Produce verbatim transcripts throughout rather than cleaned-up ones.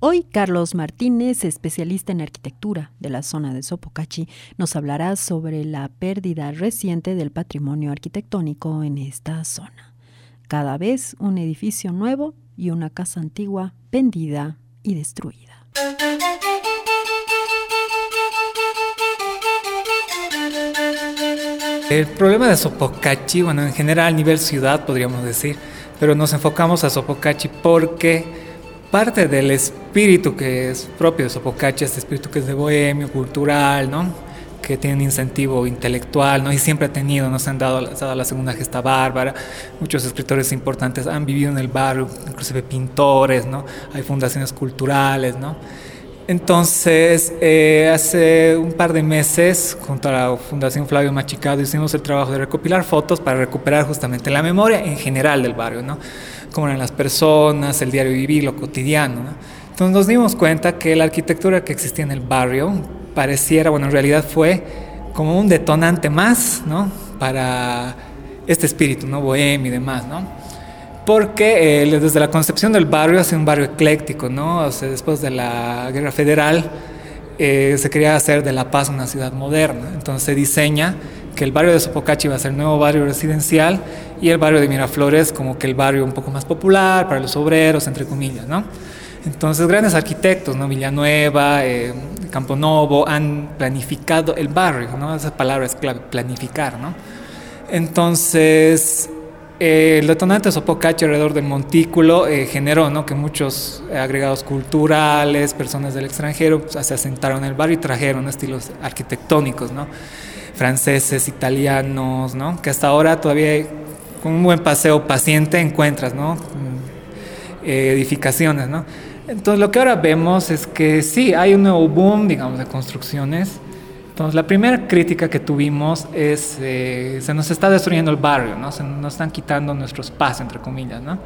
Hoy Carlos Martínez, especialista en arquitectura de la zona de Sopocachi, nos hablará sobre la pérdida reciente del patrimonio arquitectónico en esta zona. Cada vez un edificio nuevo y una casa antigua vendida y destruida. El problema de Sopocachi, bueno, en general a nivel ciudad podríamos decir, pero nos enfocamos a Sopocachi porque parte del espíritu que es propio de Sopocachi, este espíritu que es de bohemio, cultural, ¿no? Que tiene un incentivo intelectual, ¿no? Y siempre ha tenido, nos han dado, ha dado la segunda gesta bárbara, muchos escritores importantes han vivido en el barrio, inclusive pintores, ¿no? Hay fundaciones culturales, ¿no? Entonces, eh, hace un par de meses, junto a la Fundación Flavio Machicado, hicimos el trabajo de recopilar fotos para recuperar justamente la memoria en general del barrio, ¿no? Cómo eran las personas, el diario vivir, lo cotidiano, ¿no? Entonces nos dimos cuenta que la arquitectura que existía en el barrio pareciera, bueno, en realidad fue como un detonante más, ¿no? Para este espíritu, ¿no? Bohemio y demás, ¿no? Porque eh, desde la concepción del barrio ha sido un barrio ecléctico, ¿no? O sea, después de la Guerra Federal eh, se quería hacer de La Paz una ciudad moderna. Entonces se diseña que el barrio de Sopocachi va a ser el nuevo barrio residencial y el barrio de Miraflores como que el barrio un poco más popular para los obreros, entre comillas, ¿no? Entonces grandes arquitectos, ¿no? Villanueva, eh, Campo Novo han planificado el barrio, ¿no? Esa palabra es clave, planificar, ¿no? Entonces Eh, el detonante de Sopocachi alrededor del montículo eh, generó, ¿no? que muchos agregados culturales, personas del extranjero pues, se asentaron en el barrio y trajeron estilos arquitectónicos, ¿no? franceses, italianos, ¿no? que hasta ahora todavía con un buen paseo paciente encuentras, ¿no? eh, edificaciones, ¿no? Entonces lo que ahora vemos es que sí, hay un nuevo boom, digamos, de construcciones. Entonces, la primera crítica que tuvimos es, eh, se nos está destruyendo el barrio, ¿no? Se nos están quitando nuestro espacio, entre comillas, ¿no?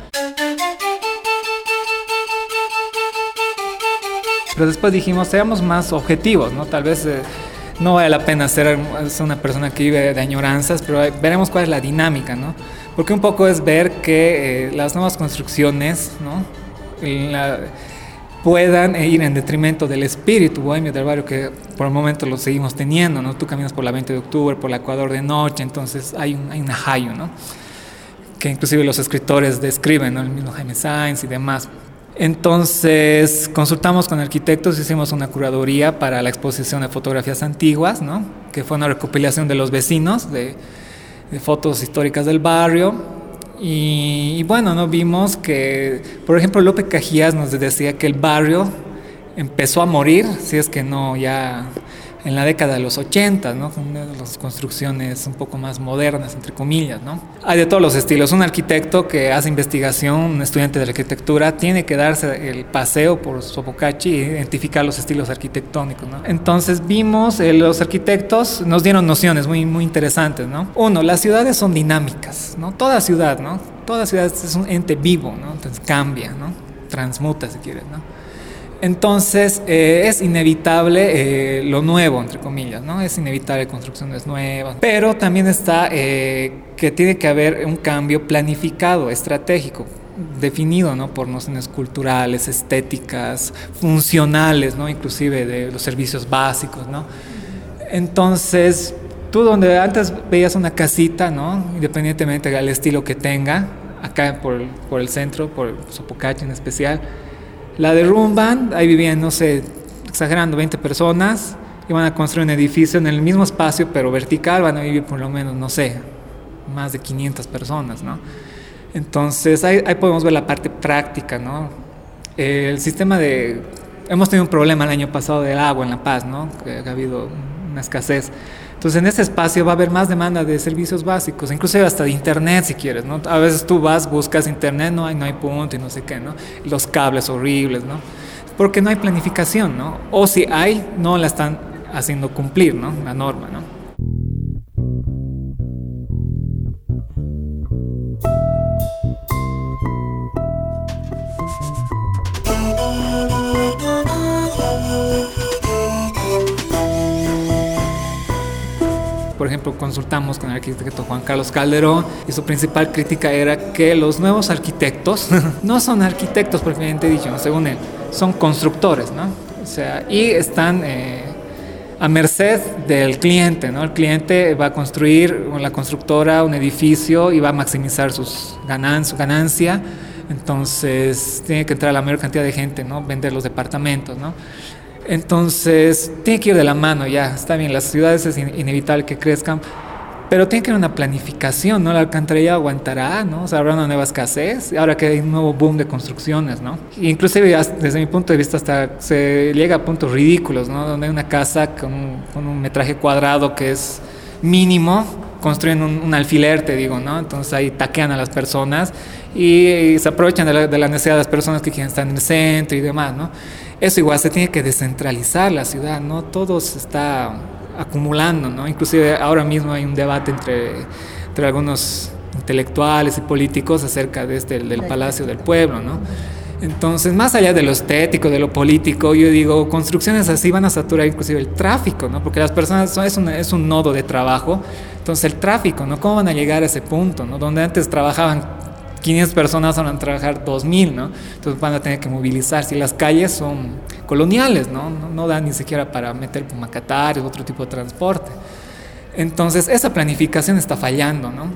Pero después dijimos, seamos más objetivos, ¿no? Tal vez eh, no vale la pena ser, ser una persona que vive de añoranzas, pero veremos cuál es la dinámica, ¿no? Porque un poco es ver que eh, las nuevas construcciones, ¿no? La, puedan ir en detrimento del espíritu bohemio del barrio que por el momento lo seguimos teniendo, ¿no? Tú caminas por la veinte de octubre, por la Ecuador de noche, entonces hay un, hay un ajayo, ¿no? Que inclusive los escritores describen, ¿no? El mismo Jaime Sainz y demás. Entonces consultamos con arquitectos, hicimos una curaduría para la exposición de fotografías antiguas, ¿no? Que fue una recopilación de los vecinos, de, de fotos históricas del barrio. Y, y bueno, ¿no? vimos que, por ejemplo, López Cajías nos decía que el barrio empezó a morir, si es que no ya en la década de los ochenta, ¿no? Con las construcciones un poco más modernas, entre comillas, ¿no? Hay de todos los estilos. Un arquitecto que hace investigación, un estudiante de arquitectura, tiene que darse el paseo por Sopocachi e identificar los estilos arquitectónicos, ¿no? Entonces vimos, eh, los arquitectos nos dieron nociones muy, muy interesantes, ¿no? Uno, las ciudades son dinámicas, ¿no? Toda ciudad, ¿no? Toda ciudad es un ente vivo, ¿no? Entonces cambia, ¿no? Transmuta, si quieres, ¿no? Entonces eh, es inevitable eh, lo nuevo, entre comillas, ¿no? Es inevitable construcciones nuevas, pero también está eh, que tiene que haber un cambio planificado, estratégico, definido, ¿no? Por nociones culturales, estéticas, funcionales, ¿no? Inclusive de los servicios básicos, ¿no? Entonces, tú donde antes veías una casita, ¿no? Independientemente del estilo que tenga, acá por, por el centro, por Sopocachi en especial, la derrumban, ahí vivían, no sé, exagerando, veinte personas, y van a construir un edificio en el mismo espacio, pero vertical, van a vivir por lo menos, no sé, más de quinientas personas, ¿no? Entonces, ahí, ahí podemos ver la parte práctica, ¿no? Eh, el sistema de... Hemos tenido un problema el año pasado del agua en La Paz, ¿no? Que ha habido una escasez. Entonces, en ese espacio va a haber más demanda de servicios básicos, inclusive hasta de internet, si quieres, ¿no? A veces tú vas, buscas internet, no hay, no hay punto y no sé qué, ¿no? Los cables horribles, ¿no? Porque no hay planificación, ¿no? O si hay, no la están haciendo cumplir, ¿no? La norma, ¿no? Por ejemplo, consultamos con el arquitecto Juan Carlos Calderón y su principal crítica era que los nuevos arquitectos no son arquitectos propiamente dicho, según él, son constructores, ¿no? O sea, y están eh, a merced del cliente, ¿no? El cliente va a construir con la constructora un edificio y va a maximizar sus ganan su ganancia, entonces tiene que entrar la mayor cantidad de gente, ¿no? Vender los departamentos, ¿no? Entonces tiene que ir de la mano ya, está bien, las ciudades es in inevitable que crezcan, pero tiene que haber una planificación, ¿no? La alcantarilla aguantará, ¿no? O sea, habrá una nueva escasez, ahora que hay un nuevo boom de construcciones, ¿no? Inclusive, desde mi punto de vista, hasta se llega a puntos ridículos, ¿no? Donde hay una casa con un, con un metraje cuadrado que es mínimo, construyen un, un alfiler, te digo, ¿no? Entonces ahí taquean a las personas y, y se aprovechan de la, de la necesidad de las personas que quieren estar en el centro y demás, ¿no? Eso igual se tiene que descentralizar la ciudad, ¿no? Todo se está acumulando, ¿no? Inclusive ahora mismo hay un debate entre, entre algunos intelectuales y políticos acerca de este, del Palacio del Pueblo, ¿no? Entonces, más allá de lo estético, de lo político, yo digo, construcciones así van a saturar inclusive el tráfico, ¿no? Porque las personas, son, es, un, es un nodo de trabajo, entonces el tráfico, ¿no? ¿Cómo van a llegar a ese punto, ¿no? Donde antes trabajaban quinientas personas, ahora van a trabajar dos mil, ¿no? Entonces van a tener que movilizarse y las calles son coloniales, ¿no? No, no dan ni siquiera para meter pumacatares u otro tipo de transporte. Entonces esa planificación está fallando, ¿no?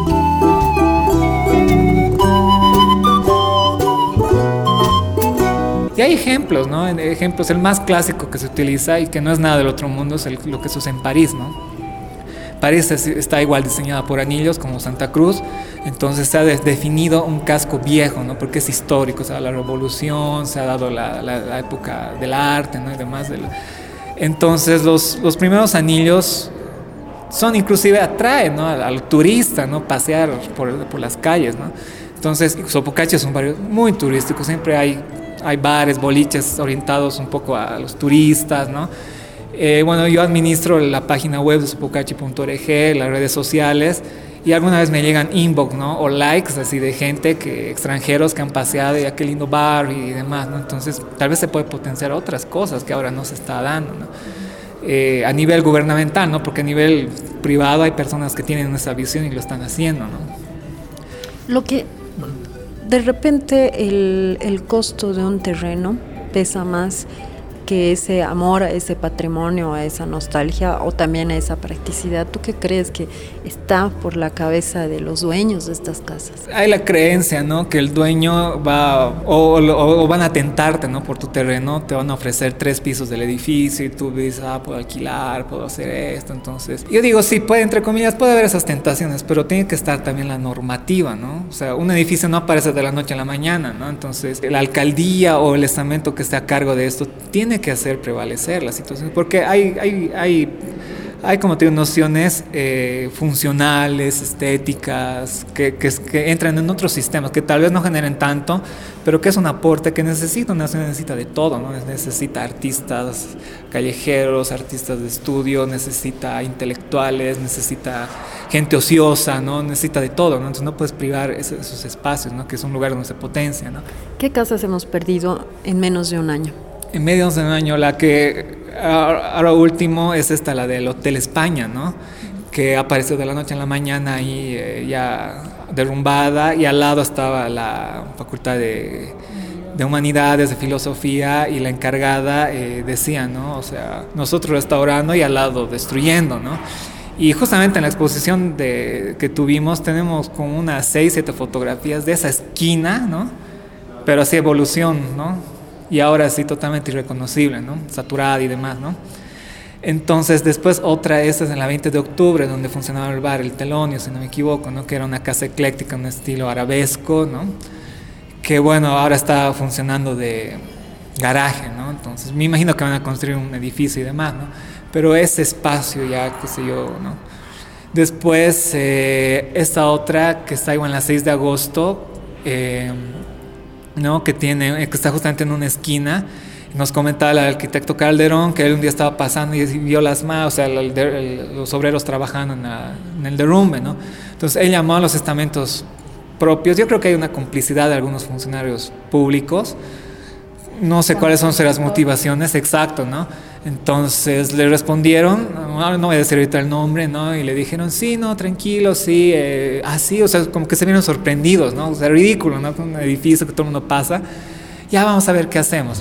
Y hay ejemplos, ¿no? Ejemplos, el más clásico que se utiliza y que no es nada del otro mundo es el, lo que se usa en París, ¿no? París está igual diseñada por anillos como Santa Cruz, entonces se ha definido un casco viejo, ¿no? Porque es histórico, o sea, la revolución, se ha dado la, la, la época del arte, ¿no? Y demás. De la... Entonces los, los primeros anillos son inclusive atraen, ¿no? al, al turista, ¿no? Pasear por, por las calles, ¿no? Entonces Sopocachi es un barrio muy turístico, siempre hay, hay bares, boliches orientados un poco a los turistas, ¿no? Eh, bueno, yo administro la página web de sopocachi punto org, las redes sociales, y alguna vez me llegan inbox, ¿no? O likes así de gente, que extranjeros que han paseado y a qué lindo bar y demás, ¿no? Entonces tal vez se puede potenciar otras cosas que ahora no se está dando, ¿no? Eh, a nivel gubernamental, ¿no? Porque a nivel privado hay personas que tienen esa visión y lo están haciendo, ¿no? Lo que de repente el, el costo de un terreno pesa más que ese amor a ese patrimonio, a esa nostalgia o también a esa practicidad. ¿Tú qué crees que está por la cabeza de los dueños de estas casas? Hay la creencia, ¿no? Que el dueño va o, o, o van a tentarte, ¿no? Por tu terreno, te van a ofrecer tres pisos del edificio y tú dices, ah, puedo alquilar, puedo hacer esto. Entonces, yo digo, sí, puede, entre comillas, puede haber esas tentaciones, pero tiene que estar también la normativa, ¿no? O sea, un edificio no aparece de la noche a la mañana, ¿no? Entonces, la alcaldía o el estamento que esté a cargo de esto tiene que hacer prevalecer la situación, porque hay, hay, hay, hay como te digo, nociones eh, funcionales, estéticas, que, que, que entran en otros sistemas, que tal vez no generen tanto, pero que es un aporte que necesita, una nación necesita de todo, ¿no? Necesita artistas callejeros, artistas de estudio, necesita intelectuales, necesita gente ociosa, ¿no? Necesita de todo, ¿no? Entonces no puedes privar esos, esos espacios, ¿no? Que es un lugar donde se potencia, ¿no? ¿Qué casas hemos perdido en menos de un año? En medio de un año, la que ahora último es esta, la del Hotel España, ¿no? Que apareció de la noche a la mañana y eh, ya derrumbada, y al lado estaba la Facultad de, de Humanidades, de Filosofía, y la encargada eh, decía, ¿no? O sea, nosotros restaurando y al lado destruyendo, ¿no? Y justamente en la exposición de, que tuvimos tenemos como unas seis, siete fotografías de esa esquina, ¿no? Pero así evolución, ¿no? Y ahora sí totalmente irreconocible, ¿no? Saturada y demás, ¿no? Entonces después otra, esta es en la veinte de octubre, donde funcionaba el bar El Telonio, si no me equivoco, ¿no? Que era una casa ecléctica, un estilo arabesco, ¿no? Que bueno, ahora está funcionando de garaje, ¿no? Entonces me imagino que van a construir un edificio y demás, ¿no? Pero ese espacio ya, qué sé yo, ¿no? Después eh, esta otra que está igual en la seis de agosto, eh, ¿no? que tiene, que está justamente en una esquina. Nos comentaba el arquitecto Calderón que él un día estaba pasando y vio las manos, o sea, el, el, los obreros trabajando en, la, en el derrumbe, ¿no? Entonces él llamó a los estamentos propios. Yo creo que hay una complicidad de algunos funcionarios públicos, no sé cuáles son las motivaciones, exacto, ¿no? Entonces le respondieron, no, no voy a decir ahorita el nombre, ¿no? Y le dijeron, sí, no, tranquilo, sí, eh, así, o sea, como que se vieron sorprendidos, ¿no? O sea, ridículo, ¿no? Un edificio que todo el mundo pasa. ya vamos a ver qué hacemos.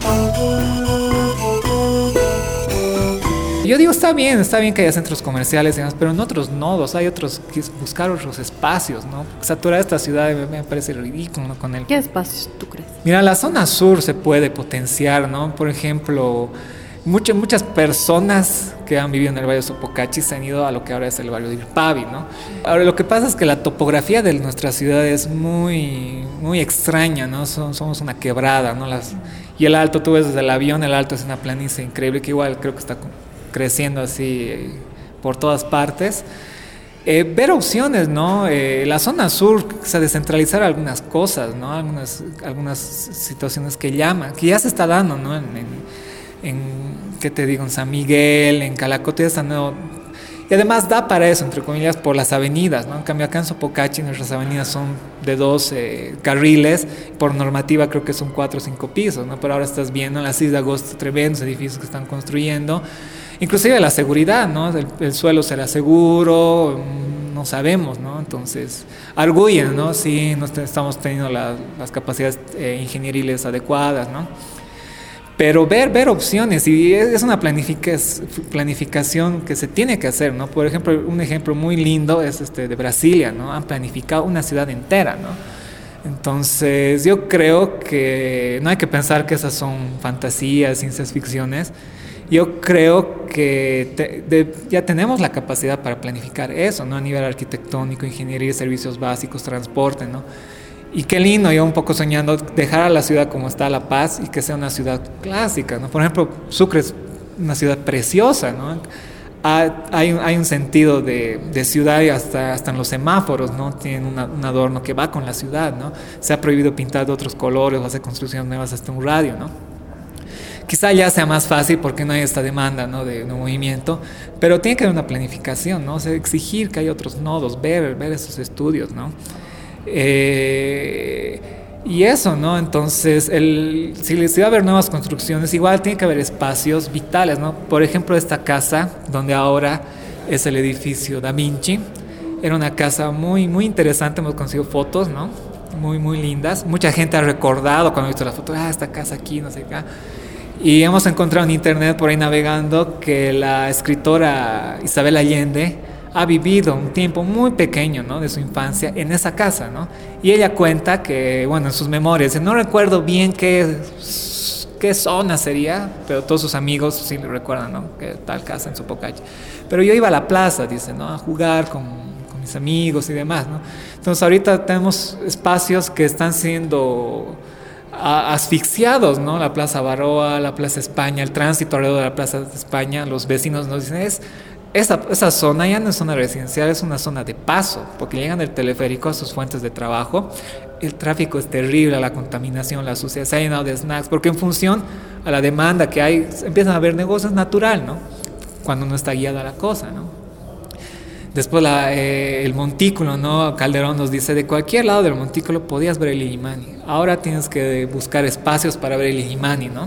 Yo digo, está bien, está bien que haya centros comerciales y demás, pero en otros nodos hay otros, que buscar otros espacios, ¿no? Saturar esta ciudad me, me parece ridículo, ¿no? Con el... ¿Qué espacios tú crees? Mira, la zona sur se puede potenciar, ¿no? Por ejemplo, muchas, muchas personas que han vivido en el barrio Sopocachi se han ido a lo que ahora es el barrio de Irpavi, ¿no? Ahora, lo que pasa es que la topografía de nuestra ciudad es muy, muy extraña, ¿no? Somos, somos una quebrada, ¿no? Las, y el Alto, tú ves desde el avión, el Alto es una planicie increíble que igual creo que está creciendo así eh, por todas partes. Eh, ver opciones, ¿no? Eh, la zona sur, o sea, descentralizar algunas cosas, ¿no? Algunas, algunas situaciones que llaman, que ya se está dando, ¿no? En, en, en ¿qué te digo? En San Miguel, en Calacote, ya están, ¿no? Y además da para eso, entre comillas, por las avenidas, ¿no? En cambio, acá en Sopocachi nuestras avenidas son de dos eh, carriles, por normativa creo que son cuatro o cinco pisos, ¿no? Pero ahora estás viendo en la seis de agosto tremendos edificios que están construyendo. Inclusive la seguridad, ¿no? El, el suelo será seguro, no sabemos, ¿no? Entonces, arguyen, ¿no? Sí, no estamos teniendo la, las capacidades eh, ingenieriles adecuadas, ¿no? Pero ver, ver opciones, y es una planific- planificación que se tiene que hacer, ¿no? Por ejemplo, un ejemplo muy lindo es este de Brasilia, ¿no? Han planificado una ciudad entera, ¿no? Entonces, yo creo que no hay que pensar que esas son fantasías, ciencias ficciones. Yo creo que te, de, ya tenemos la capacidad para planificar eso, ¿no? A nivel arquitectónico, ingeniería, servicios básicos, transporte, ¿no? Y qué lindo, yo un poco soñando dejar a la ciudad como está La Paz y que sea una ciudad clásica, ¿no? Por ejemplo, Sucre es una ciudad preciosa, ¿no? Hay, hay un sentido de, de ciudad y hasta, hasta en los semáforos, ¿no? Tienen una, un adorno que va con la ciudad, ¿no? Se ha prohibido pintar de otros colores o hacer construcciones nuevas hasta un radio, ¿no? Quizá ya sea más fácil porque no hay esta demanda, ¿no? de, de movimiento, pero tiene que haber una planificación, ¿no? O sea, exigir que haya otros nodos, ver, ver esos estudios, ¿no? Eh, y eso, ¿no? Entonces, el, si, si va a haber nuevas construcciones, igual tiene que haber espacios vitales, ¿no? Por ejemplo, esta casa, donde ahora es el edificio Da Vinci, era una casa muy, muy interesante, hemos conseguido fotos, ¿no? Muy, muy lindas. Mucha gente ha recordado cuando ha visto la foto, ah, esta casa aquí, no sé qué. Y hemos encontrado en internet por ahí navegando que la escritora Isabel Allende ha vivido un tiempo muy pequeño, ¿no? De su infancia en esa casa, ¿no? Y ella cuenta que, bueno, en sus memorias, no recuerdo bien qué, qué zona sería, pero todos sus amigos sí le recuerdan, ¿no? Que tal casa en Sopocachi. Pero yo iba a la plaza, dice, ¿no? A jugar con, con mis amigos y demás, ¿no? Entonces ahorita tenemos espacios que están siendo asfixiados, ¿no? La Plaza Baroa, la Plaza España, el tránsito alrededor de la Plaza España, los vecinos nos dicen, es, esa, esa zona ya no es zona residencial, es una zona de paso, porque llegan del teleférico a sus fuentes de trabajo, el tráfico es terrible, la contaminación, la suciedad, se ha llenado de snacks, porque en función a la demanda que hay, empiezan a haber negocios natural, ¿no? Cuando no está guiada la cosa, ¿no? Después la, eh, el montículo, ¿no? Calderón nos dice, de cualquier lado del montículo podías ver el Illimani. Ahora tienes que buscar espacios para ver el Illimani, ¿no?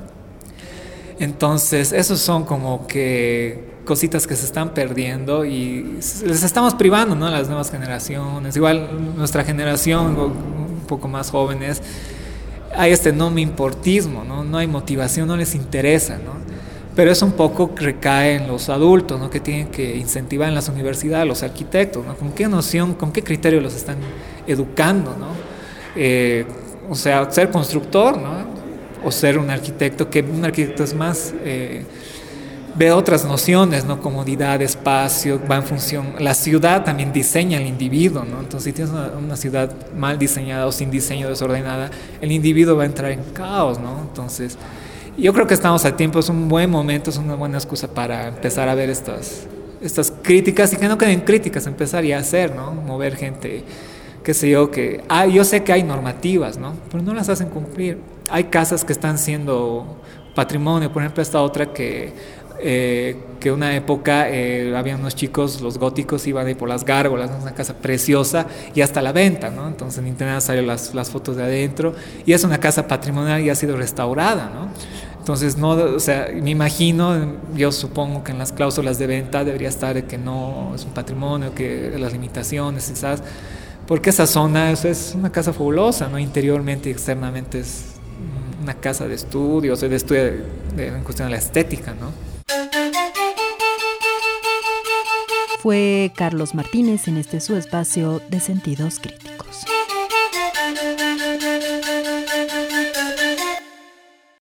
Entonces, esos son como que cositas que se están perdiendo y les estamos privando, ¿no? A las nuevas generaciones. Igual nuestra generación, un poco más jóvenes, hay este no me importismo, ¿no? No hay motivación, no les interesa, ¿no? Pero eso un poco recae en los adultos, ¿no? Que tienen que incentivar en las universidades, los arquitectos, ¿no? ¿Con qué noción, con qué criterio los están educando, ¿no? Eh, o sea, ser constructor, ¿no? O ser un arquitecto, que un arquitecto es más, eh, ve otras nociones, ¿no? Comodidad, espacio, va en función, la ciudad también diseña al individuo, ¿no? Entonces, si tienes una, una ciudad mal diseñada o sin diseño, desordenada, el individuo va a entrar en caos, ¿no? Entonces, yo creo que estamos a tiempo, es un buen momento, es una buena excusa para empezar a ver estas, estas críticas y que no queden críticas, empezar ya a hacer, ¿no? Mover gente, qué sé yo, que ah, yo sé que hay normativas, ¿no? Pero no las hacen cumplir. Hay casas que están siendo patrimonio, por ejemplo, esta otra que, eh, que una época eh, había unos chicos, los góticos, iban ahí por las gárgolas, ¿no? Una casa preciosa y hasta la venta, ¿no? Entonces en internet salieron las, las fotos de adentro y es una casa patrimonial y ha sido restaurada, ¿no? Entonces, no, o sea, me imagino, yo supongo que en las cláusulas de venta debería estar de que no es un patrimonio, que las limitaciones, quizás, porque esa zona es, es una casa fabulosa, ¿no? Interiormente y externamente es una casa de estudios, de estudio de, de, en cuestión de la estética, ¿no? Fue Carlos Martínez en este su espacio de Sentidos Críticos.